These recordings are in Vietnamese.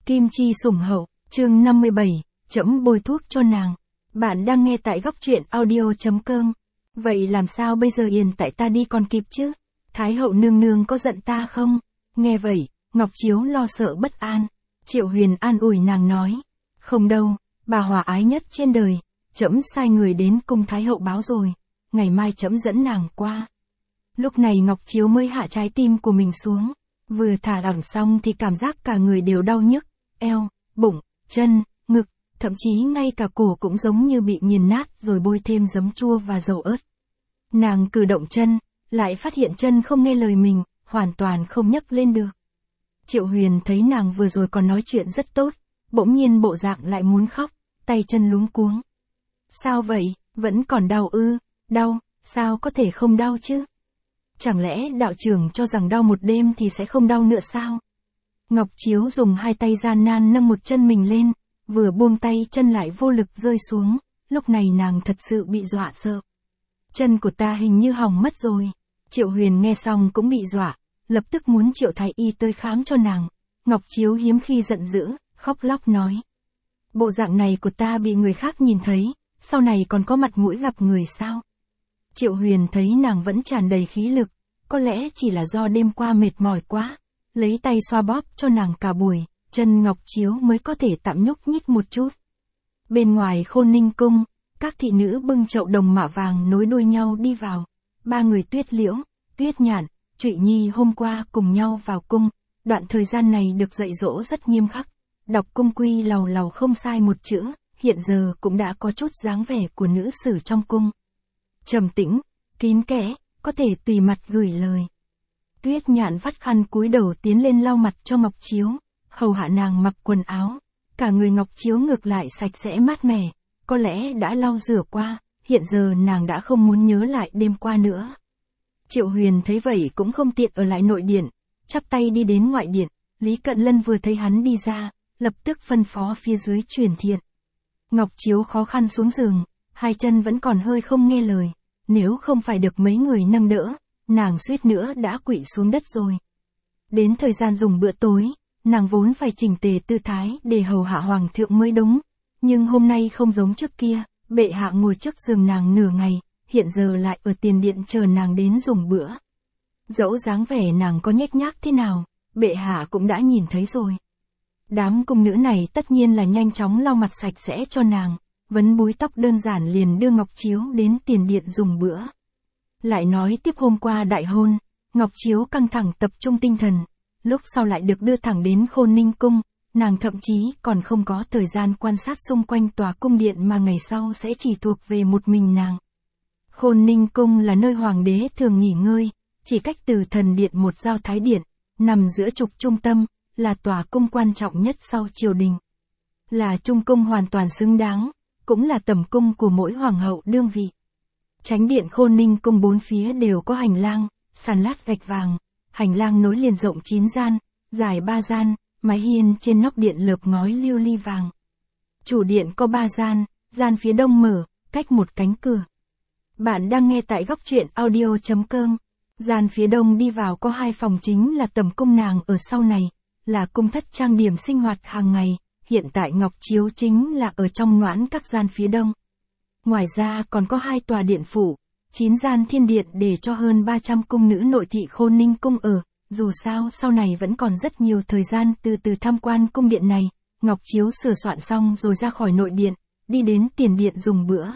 Kim chi sủng hậu, chương 57, trẫm bôi thuốc cho nàng. Bạn đang nghe tại góc truyện audio.com. Vậy làm sao bây giờ Yên tại ta đi còn kịp chứ? Thái hậu nương nương có giận ta không? Nghe vậy, Ngọc Chiếu lo sợ bất an. Triệu Huyền an ủi nàng nói. Không đâu, bà hòa ái nhất trên đời. Trẫm sai người đến cung Thái hậu báo rồi. Ngày mai trẫm dẫn nàng qua. Lúc này Ngọc Chiếu mới hạ trái tim của mình xuống. Vừa thả lỏng xong thì cảm giác cả người đều đau nhức. Eo, bụng, chân, ngực, thậm chí ngay cả cổ cũng giống như bị nghiền nát rồi bôi thêm giấm chua và dầu ớt. Nàng cử động chân, lại phát hiện chân không nghe lời mình, hoàn toàn không nhấc lên được. Triệu Huyền thấy nàng vừa rồi còn nói chuyện rất tốt, bỗng nhiên bộ dạng lại muốn khóc, tay chân luống cuống. Sao vậy, vẫn còn đau ư? Đau, sao có thể không đau chứ? Chẳng lẽ đạo trưởng cho rằng đau một đêm thì sẽ không đau nữa sao? Ngọc Chiếu dùng hai tay gian nan nâng một chân mình lên, vừa buông tay chân lại vô lực rơi xuống, lúc này nàng thật sự bị dọa sợ. Chân của ta hình như hỏng mất rồi. Triệu Huyền nghe xong cũng bị dọa, lập tức muốn triệu thái y tới khám cho nàng. Ngọc Chiếu hiếm khi giận dữ, khóc lóc nói. Bộ dạng này của ta bị người khác nhìn thấy, sau này còn có mặt mũi gặp người sao? Triệu Huyền thấy nàng vẫn tràn đầy khí lực, có lẽ chỉ là do đêm qua mệt mỏi quá, lấy tay xoa bóp cho nàng cả buổi, chân Ngọc Chiếu mới có thể tạm nhúc nhích một chút. Bên ngoài Khôn Ninh cung, các thị nữ bưng chậu đồng mạ vàng nối đuôi nhau đi vào. Ba người Tuyết Liễu, Tuyết Nhạn, Trụy Nhi hôm qua cùng nhau vào cung, đoạn thời gian này được dạy dỗ rất nghiêm khắc, đọc cung quy lầu lầu không sai một chữ, hiện giờ cũng đã có chút dáng vẻ của nữ sử trong cung. Trầm tĩnh, kín kẽ, có thể tùy mặt gửi lời. Tuyết Nhạn vắt khăn cúi đầu tiến lên lau mặt cho Ngọc Chiếu, hầu hạ nàng mặc quần áo, cả người Ngọc Chiếu ngược lại sạch sẽ mát mẻ, có lẽ đã lau rửa qua, hiện giờ nàng đã không muốn nhớ lại đêm qua nữa. Triệu Huyền thấy vậy cũng không tiện ở lại nội điện, chắp tay đi đến ngoại điện, Lý Cận Lân vừa thấy hắn đi ra, lập tức phân phó phía dưới truyền thiện. Ngọc Chiếu khó khăn xuống giường, hai chân vẫn còn hơi không nghe lời, nếu không phải được mấy người nâng đỡ, nàng suýt nữa đã quỵ xuống đất rồi. Đến thời gian dùng bữa tối, nàng vốn phải chỉnh tề tư thái để hầu hạ hoàng thượng mới đúng, nhưng hôm nay không giống trước kia, bệ hạ ngồi trước giường nàng nửa ngày, hiện giờ lại ở tiền điện chờ nàng đến dùng bữa. Dẫu dáng vẻ nàng có nhếch nhác thế nào, bệ hạ cũng đã nhìn thấy rồi. Đám cung nữ này tất nhiên là nhanh chóng lau mặt sạch sẽ cho nàng, vấn búi tóc đơn giản liền đưa Ngọc Chiếu đến tiền điện dùng bữa. Lại nói tiếp hôm qua đại hôn, Ngọc Chiếu căng thẳng tập trung tinh thần, lúc sau lại được đưa thẳng đến Khôn Ninh cung, nàng thậm chí còn không có thời gian quan sát xung quanh tòa cung điện mà ngày sau sẽ chỉ thuộc về một mình nàng. Khôn Ninh cung là nơi hoàng đế thường nghỉ ngơi, chỉ cách từ thần điện một giao thái điện, nằm giữa trục trung tâm, là tòa cung quan trọng nhất sau triều đình. Là trung cung hoàn toàn xứng đáng, cũng là tầm cung của mỗi hoàng hậu đương vị. Chánh điện Khôn Ninh cung bốn phía đều có hành lang, sàn lát gạch vàng, hành lang nối liền rộng 9 gian, dài 3 gian, mái hiên trên nóc điện lợp ngói lưu ly vàng. Chủ điện có 3 gian, gian phía đông mở, cách một cánh cửa. Bạn đang nghe tại góc truyện audio.com. Gian phía đông đi vào có 2 phòng chính là tầm cung nàng ở sau này, là cung thất trang điểm sinh hoạt hàng ngày, hiện tại Ngọc Chiếu chính là ở trong noãn các gian phía đông. Ngoài ra còn có 2 tòa điện phủ, 9 gian thiên điện để cho hơn 300 cung nữ nội thị Khôn Ninh cung ở, dù sao sau này vẫn còn rất nhiều thời gian từ từ tham quan cung điện này. Ngọc Chiếu sửa soạn xong rồi ra khỏi nội điện, đi đến tiền điện dùng bữa.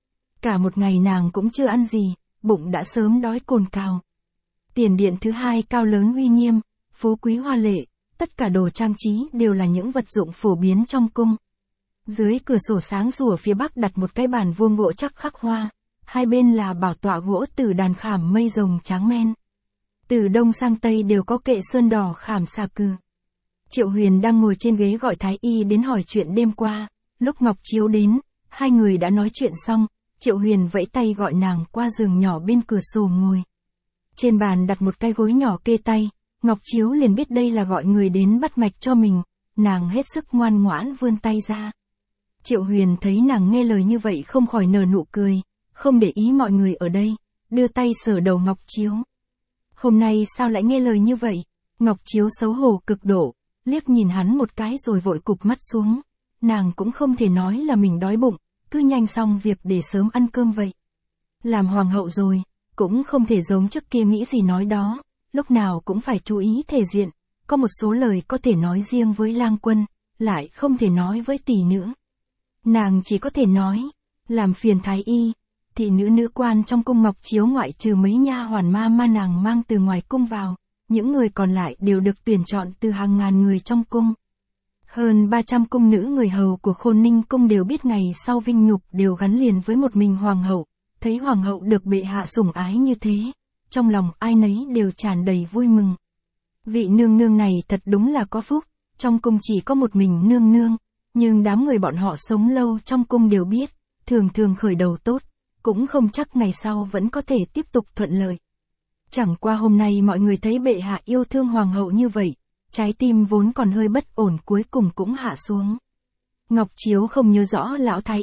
Cả một ngày nàng cũng chưa ăn gì, bụng đã sớm đói cồn cào. Tiền điện thứ hai cao lớn uy nghiêm, phú quý hoa lệ, tất cả đồ trang trí đều là những vật dụng phổ biến trong cung. Dưới cửa sổ sáng sủa phía bắc đặt một cái bàn vuông gỗ chắc khắc hoa, hai bên là bảo tọa gỗ từ đàn khảm mây rồng tráng men. Từ đông sang tây đều có kệ sơn đỏ khảm xà cừ. Triệu Huyền đang ngồi trên ghế gọi thái y đến hỏi chuyện đêm qua, lúc Ngọc Chiếu đến, hai người đã nói chuyện xong, Triệu Huyền vẫy tay gọi nàng qua giường nhỏ bên cửa sổ ngồi. Trên bàn đặt một cái gối nhỏ kê tay, Ngọc Chiếu liền biết đây là gọi người đến bắt mạch cho mình, nàng hết sức ngoan ngoãn vươn tay ra. Triệu Huyền thấy nàng nghe lời như vậy không khỏi nở nụ cười, không để ý mọi người ở đây, đưa tay sờ đầu Ngọc Chiếu. Hôm nay sao lại nghe lời như vậy? Ngọc Chiếu xấu hổ cực độ, liếc nhìn hắn một cái rồi vội cụp mắt xuống. Nàng cũng không thể nói là mình đói bụng, cứ nhanh xong việc để sớm ăn cơm vậy. Làm hoàng hậu rồi, cũng không thể giống trước kia nghĩ gì nói đó, lúc nào cũng phải chú ý thể diện, có một số lời có thể nói riêng với lang quân, lại không thể nói với tỷ nữ. Nàng chỉ có thể nói, làm phiền thái y, thị nữ nữ quan trong cung Ngọc Chiếu ngoại trừ mấy nha hoàn ma nàng mang từ ngoài cung vào, những người còn lại đều được tuyển chọn từ hàng ngàn người trong cung. Hơn 300 cung nữ người hầu của Khôn Ninh cung đều biết ngày sau vinh nhục đều gắn liền với một mình hoàng hậu, thấy hoàng hậu được bệ hạ sủng ái như thế, trong lòng ai nấy đều tràn đầy vui mừng. Vị nương nương này thật đúng là có phúc, trong cung chỉ có một mình nương nương, nhưng đám người bọn họ sống lâu trong cung đều biết, thường thường khởi đầu tốt, cũng không chắc ngày sau vẫn có thể tiếp tục thuận lợi. Chẳng qua hôm nay mọi người thấy bệ hạ yêu thương hoàng hậu như vậy, trái tim vốn còn hơi bất ổn cuối cùng cũng hạ xuống. Ngọc Chiếu không nhớ rõ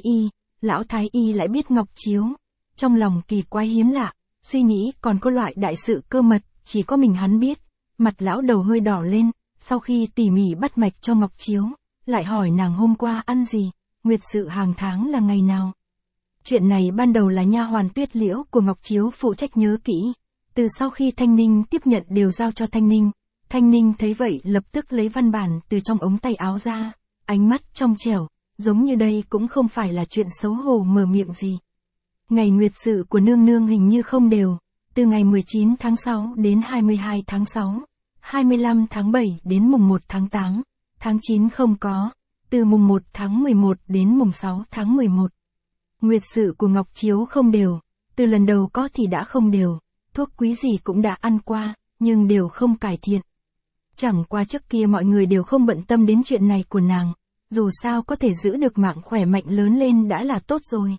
lão thái y lại biết Ngọc Chiếu, trong lòng kỳ quái hiếm lạ, suy nghĩ còn có loại đại sự cơ mật, chỉ có mình hắn biết, mặt lão đầu hơi đỏ lên, sau khi tỉ mỉ bắt mạch cho Ngọc Chiếu, lại hỏi nàng hôm qua ăn gì, nguyệt sự hàng tháng là ngày nào. Chuyện này ban đầu là nha hoàn Tuyết Liễu của Ngọc Chiếu phụ trách nhớ kỹ, từ sau khi Thanh Ninh tiếp nhận đều giao cho Thanh Ninh. Thanh Ninh thấy vậy lập tức lấy văn bản từ trong ống tay áo ra, ánh mắt trong trẻo, giống như đây cũng không phải là chuyện xấu hổ mở miệng gì. Ngày nguyệt sự của nương nương hình như không đều, từ ngày 19 tháng 6 đến 22 tháng 6, 25 tháng 7 đến mùng 1 tháng 8, tháng 9 không có, từ mùng 1 tháng 11 đến mùng 6 tháng 11. Nguyệt sự của Ngọc Chiếu không đều, từ lần đầu có thì đã không đều, thuốc quý gì cũng đã ăn qua, nhưng đều không cải thiện. Chẳng qua trước kia mọi người đều không bận tâm đến chuyện này của nàng, dù sao có thể giữ được mạng khỏe mạnh lớn lên đã là tốt rồi.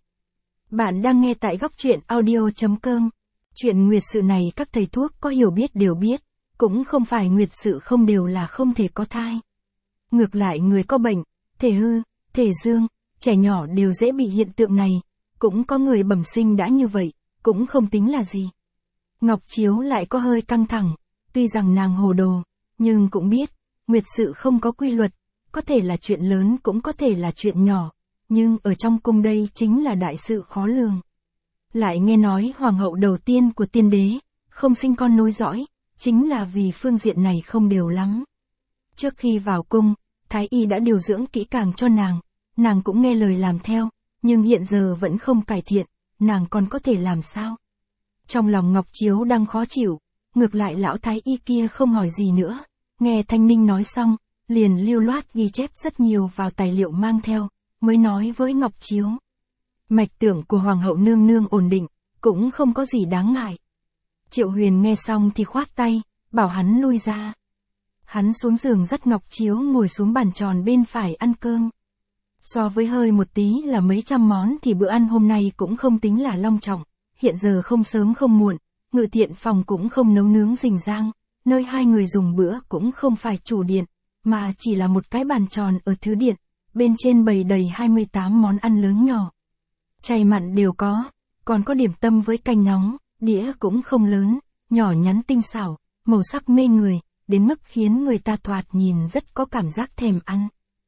Bạn đang nghe tại góc truyện audio.com. Chuyện nguyệt sự này các thầy thuốc có hiểu biết đều biết, cũng không phải nguyệt sự không đều là không thể có thai. Ngược lại người có bệnh, thể hư, thể dương, trẻ nhỏ đều dễ bị hiện tượng này, cũng có người bẩm sinh đã như vậy, cũng không tính là gì. Ngọc Chiếu lại có hơi căng thẳng, tuy rằng nàng hồ đồ, nhưng cũng biết, nguyệt sự không có quy luật, có thể là chuyện lớn cũng có thể là chuyện nhỏ, nhưng ở trong cung đây chính là đại sự khó lường. Lại nghe nói hoàng hậu đầu tiên của tiên đế, không sinh con nối dõi, chính là vì phương diện này không đều lắm. Trước khi vào cung, thái y đã điều dưỡng kỹ càng cho nàng cũng nghe lời làm theo, nhưng hiện giờ vẫn không cải thiện, nàng còn có thể làm sao? Trong lòng Ngọc Chiếu đang khó chịu, ngược lại lão thái y kia không hỏi gì nữa, nghe Thanh Ninh nói xong, liền lưu loát ghi chép rất nhiều vào tài liệu mang theo, mới nói với Ngọc Chiếu. Mạch tưởng của hoàng hậu nương nương ổn định, cũng không có gì đáng ngại. Triệu Huyền nghe xong thì khoát tay, bảo hắn lui ra. Hắn xuống giường dắt Ngọc Chiếu ngồi xuống bàn tròn bên phải ăn cơm. So với hơi một tí là mấy trăm món thì bữa ăn hôm nay cũng không tính là long trọng, hiện giờ không sớm không muộn, ngự thiện phòng cũng không nấu nướng rình rang, nơi hai người dùng bữa cũng không phải chủ điện, mà chỉ là một cái bàn tròn ở thứ điện, bên trên bày đầy 28 món ăn lớn nhỏ. Chay mặn đều có, còn có điểm tâm với canh nóng, đĩa cũng không lớn, nhỏ nhắn tinh xảo, màu sắc mê người, đến mức khiến người ta thoạt nhìn rất có cảm giác thèm ăn.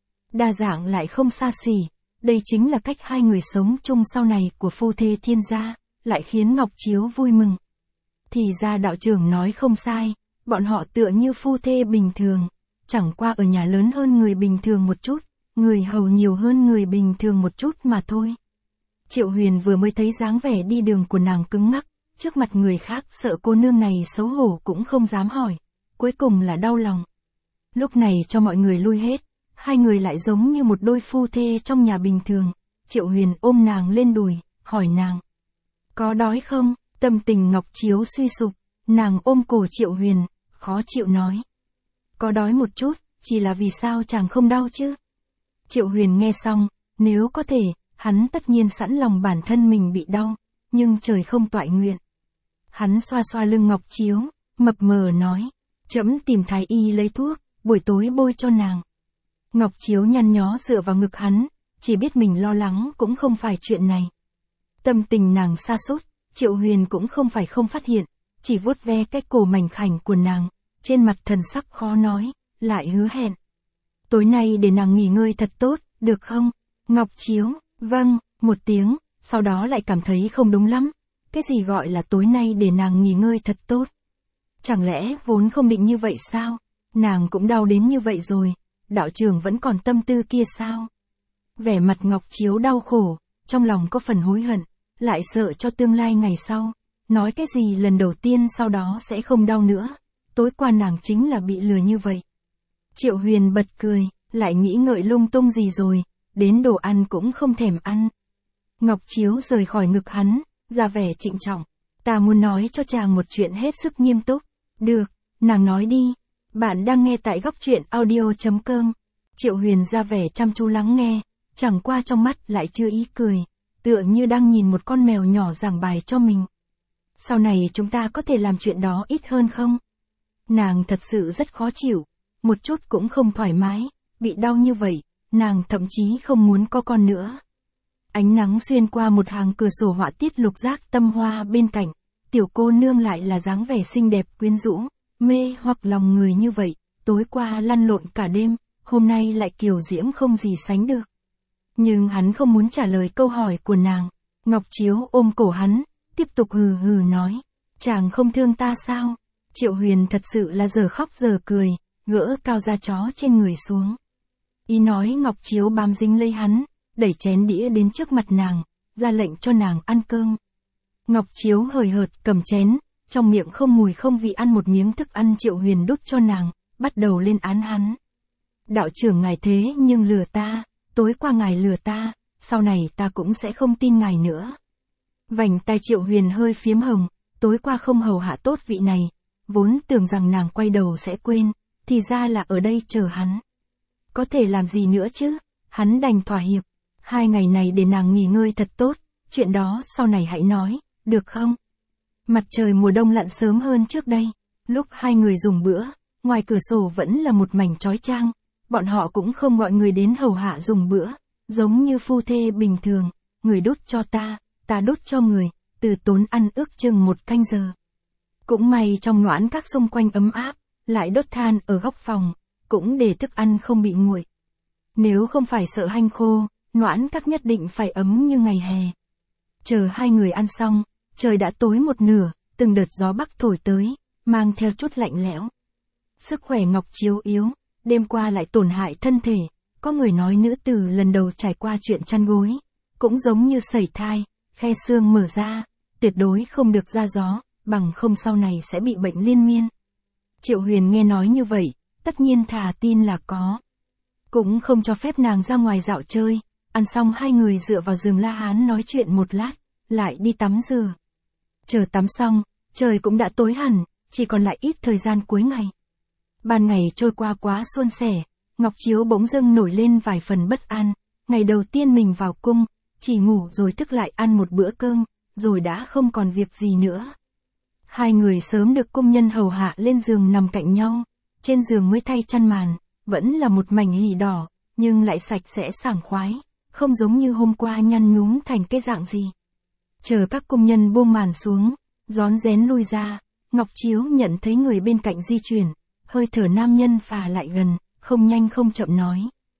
Đa dạng lại không xa xỉ, đây chính là cách hai người sống chung sau này của phu thê Thiên gia, lại khiến Ngọc Chiếu vui mừng. Thì ra đạo trưởng nói không sai, bọn họ tựa như phu thê bình thường, chẳng qua ở nhà lớn hơn người bình thường một chút, người hầu nhiều hơn người bình thường một chút mà thôi. Triệu Huyền vừa mới thấy dáng vẻ đi đường của nàng cứng ngắc, trước mặt người khác sợ cô nương này xấu hổ cũng không dám hỏi, cuối cùng là đau lòng. Lúc này cho mọi người lui hết, hai người lại giống như một đôi phu thê trong nhà bình thường, Triệu Huyền ôm nàng lên đùi, hỏi nàng. Có đói không? Tâm tình Ngọc Chiếu suy sụp, nàng ôm cổ Triệu Huyền, khó chịu nói. Có đói một chút, chỉ là vì sao chàng không đau chứ? Triệu Huyền nghe xong, nếu có thể, hắn tất nhiên sẵn lòng bản thân mình bị đau, nhưng trời không toại nguyện. Hắn xoa xoa lưng Ngọc Chiếu, mập mờ nói, trẫm tìm thái y lấy thuốc, buổi tối bôi cho nàng. Ngọc Chiếu nhăn nhó dựa vào ngực hắn, chỉ biết mình lo lắng cũng không phải chuyện này. Tâm tình nàng sa sút, Triệu Huyền cũng không phải không phát hiện, chỉ vuốt ve cái cổ mảnh khảnh của nàng, trên mặt thần sắc khó nói, lại hứa hẹn, Tối nay để nàng nghỉ ngơi thật tốt, được không? Ngọc Chiếu, vâng, một tiếng, sau đó lại cảm thấy không đúng lắm. Cái gì gọi là tối nay để nàng nghỉ ngơi thật tốt? Chẳng lẽ vốn không định như vậy sao? Nàng cũng đau đến như vậy rồi, đạo trưởng vẫn còn tâm tư kia sao? Vẻ mặt Ngọc Chiếu đau khổ, trong lòng có phần hối hận, lại sợ cho tương lai ngày sau. Nói cái gì lần đầu tiên sau đó sẽ không đau nữa. Tối qua nàng chính là bị lừa như vậy. Triệu Huyền bật cười, lại nghĩ ngợi lung tung gì rồi, đến đồ ăn cũng không thèm ăn. Ngọc Chiếu rời khỏi ngực hắn, ra vẻ trịnh trọng. Ta muốn nói cho chàng một chuyện hết sức nghiêm túc. Được, nàng nói đi. Bạn đang nghe tại góc truyện audio.com. Triệu Huyền ra vẻ chăm chú lắng nghe, chẳng qua trong mắt lại chưa ý cười, tựa như đang nhìn một con mèo nhỏ giảng bài cho mình. Sau này chúng ta có thể làm chuyện đó ít hơn không? Nàng thật sự rất khó chịu, một chút cũng không thoải mái, bị đau như vậy, nàng thậm chí không muốn có con nữa. Ánh nắng xuyên qua một hàng cửa sổ họa tiết lục giác tâm hoa bên cạnh, tiểu cô nương lại là dáng vẻ xinh đẹp quyến rũ, mê hoặc lòng người như vậy, tối qua lăn lộn cả đêm, hôm nay lại kiều diễm không gì sánh được. Nhưng hắn không muốn trả lời câu hỏi của nàng. Ngọc Chiếu ôm cổ hắn, tiếp tục hừ hừ nói, chàng không thương ta sao? Triệu Huyền thật sự là giờ khóc giờ cười, gỡ cao da chó trên người xuống. Ý nói Ngọc Chiếu bám dính lấy hắn, đẩy chén đĩa đến trước mặt nàng, ra lệnh cho nàng ăn cơm. Ngọc Chiếu hời hợt cầm chén, trong miệng không mùi không vị ăn một miếng thức ăn Triệu Huyền đút cho nàng, bắt đầu lên án hắn. Đạo trưởng ngài thế nhưng lừa ta, tối qua ngài lừa ta, sau này ta cũng sẽ không tin ngài nữa. Vành tai Triệu Huyền hơi phiếm hồng, tối qua không hầu hạ tốt vị này, vốn tưởng rằng nàng quay đầu sẽ quên, thì ra là ở đây chờ hắn. Có thể làm gì nữa chứ, hắn đành thỏa hiệp, 2 ngày này để nàng nghỉ ngơi thật tốt, chuyện đó sau này hãy nói, được không? Mặt trời mùa đông lặn sớm hơn trước đây, lúc hai người dùng bữa, ngoài cửa sổ vẫn là một mảnh chói chang, bọn họ cũng không gọi người đến hầu hạ dùng bữa, giống như phu thê bình thường, người đút cho ta đút cho người, từ tốn ăn ước chừng 1 canh giờ. Cũng may trong noãn các xung quanh ấm áp, lại đốt than ở góc phòng, cũng để thức ăn không bị nguội. Nếu không phải sợ hanh khô, noãn các nhất định phải ấm như ngày hè. Chờ hai người ăn xong, trời đã tối một nửa, từng đợt gió bắc thổi tới, mang theo chút lạnh lẽo. Sức khỏe Ngọc Chiếu yếu, đêm qua lại tổn hại thân thể, có người nói nữ tử lần đầu trải qua chuyện chăn gối, cũng giống như sẩy thai, khe xương mở ra, tuyệt đối không được ra gió, bằng không sau này sẽ bị bệnh liên miên. Triệu Huyền nghe nói như vậy, tất nhiên thà tin là có. Cũng không cho phép nàng ra ngoài dạo chơi, ăn xong hai người dựa vào giường La Hán nói chuyện một lát, lại đi tắm rửa. Chờ tắm xong, trời cũng đã tối hẳn, chỉ còn lại ít thời gian cuối ngày. Ban ngày trôi qua quá suôn sẻ, Ngọc Chiếu bỗng dưng nổi lên vài phần bất an, ngày đầu tiên mình vào cung, chỉ ngủ rồi thức lại ăn một bữa cơm, rồi đã không còn việc gì nữa. Hai người sớm được công nhân hầu hạ lên giường nằm cạnh nhau, trên giường mới thay chăn màn, vẫn là một mảnh hỉ đỏ, nhưng lại sạch sẽ sảng khoái, không giống như hôm qua nhăn nhúm thành cái dạng gì. Chờ các công nhân buông màn xuống, rón rén lui ra, Ngọc Chiếu nhận thấy người bên cạnh di chuyển, hơi thở nam nhân phà lại gần, không nhanh không chậm nói.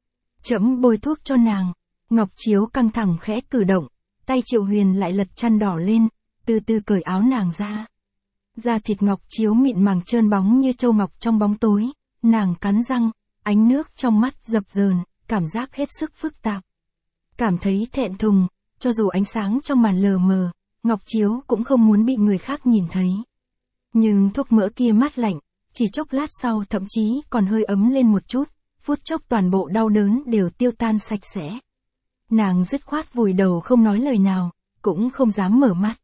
Chậm bôi thuốc cho nàng. Ngọc Chiếu căng thẳng khẽ cử động, tay Triệu Huyền lại lật chăn đỏ lên, từ từ cởi áo nàng ra. Da thịt Ngọc Chiếu mịn màng trơn bóng như châu ngọc trong bóng tối, nàng cắn răng, ánh nước trong mắt dập dờn, cảm giác hết sức phức tạp. Cảm thấy thẹn thùng, cho dù ánh sáng trong màn lờ mờ, Ngọc Chiếu cũng không muốn bị người khác nhìn thấy. Nhưng thuốc mỡ kia mát lạnh, chỉ chốc lát sau thậm chí còn hơi ấm lên một chút, phút chốc toàn bộ đau đớn đều tiêu tan sạch sẽ. Nàng dứt khoát vùi đầu không nói lời nào, cũng không dám mở mắt.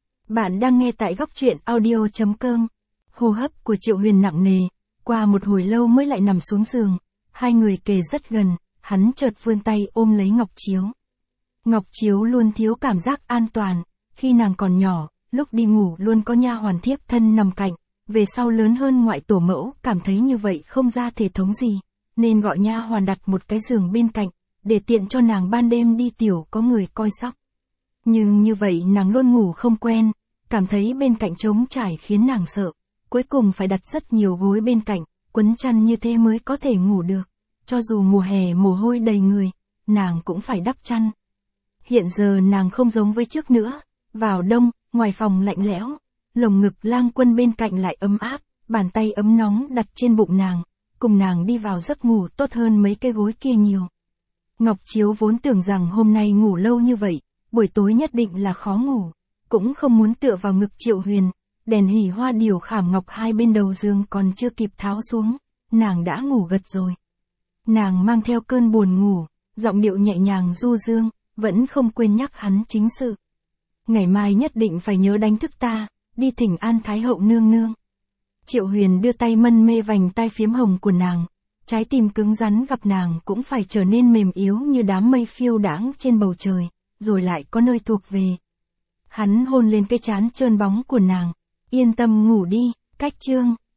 Bạn đang nghe tại góc truyện audio.com. Hô hấp của Triệu Huyền nặng nề, qua một hồi lâu mới lại nằm xuống giường, hai người kề rất gần, hắn chợt vươn tay ôm lấy Ngọc Chiếu. Ngọc Chiếu luôn thiếu cảm giác an toàn, khi nàng còn nhỏ, lúc đi ngủ luôn có nha hoàn thiếp thân nằm cạnh, về sau lớn hơn ngoại tổ mẫu cảm thấy như vậy không ra thể thống gì, nên gọi nha hoàn đặt một cái giường bên cạnh, để tiện cho nàng ban đêm đi tiểu có người coi sóc. Nhưng như vậy nàng luôn ngủ không quen, cảm thấy bên cạnh trống trải khiến nàng sợ, cuối cùng phải đặt rất nhiều gối bên cạnh, quấn chăn như thế mới có thể ngủ được. cho dù mùa hè mồ hôi đầy người, nàng cũng phải đắp chăn. Hiện giờ nàng không giống với trước nữa, vào đông, ngoài phòng lạnh lẽo, lồng ngực Lang Quân bên cạnh lại ấm áp, bàn tay ấm nóng đặt trên bụng nàng, cùng nàng đi vào giấc ngủ tốt hơn mấy cái gối kia nhiều. Ngọc Chiếu vốn tưởng rằng hôm nay ngủ lâu như vậy, buổi tối nhất định là khó ngủ, cũng không muốn tựa vào ngực Triệu Huyền, đèn hỉ hoa điều khảm ngọc hai bên đầu giường còn chưa kịp tháo xuống, nàng đã ngủ gật rồi. Nàng mang theo cơn buồn ngủ, giọng điệu nhẹ nhàng du dương, vẫn không quên nhắc hắn chính sự. Ngày mai nhất định phải nhớ đánh thức ta, đi thỉnh an Thái hậu nương nương. Triệu Huyền đưa tay mân mê vành tai phiếm hồng của nàng, trái tim cứng rắn gặp nàng cũng phải trở nên mềm yếu như đám mây phiêu đãng trên bầu trời, rồi lại có nơi thuộc về. Hắn hôn lên cái trán trơn bóng của nàng, yên tâm ngủ đi, cách chương.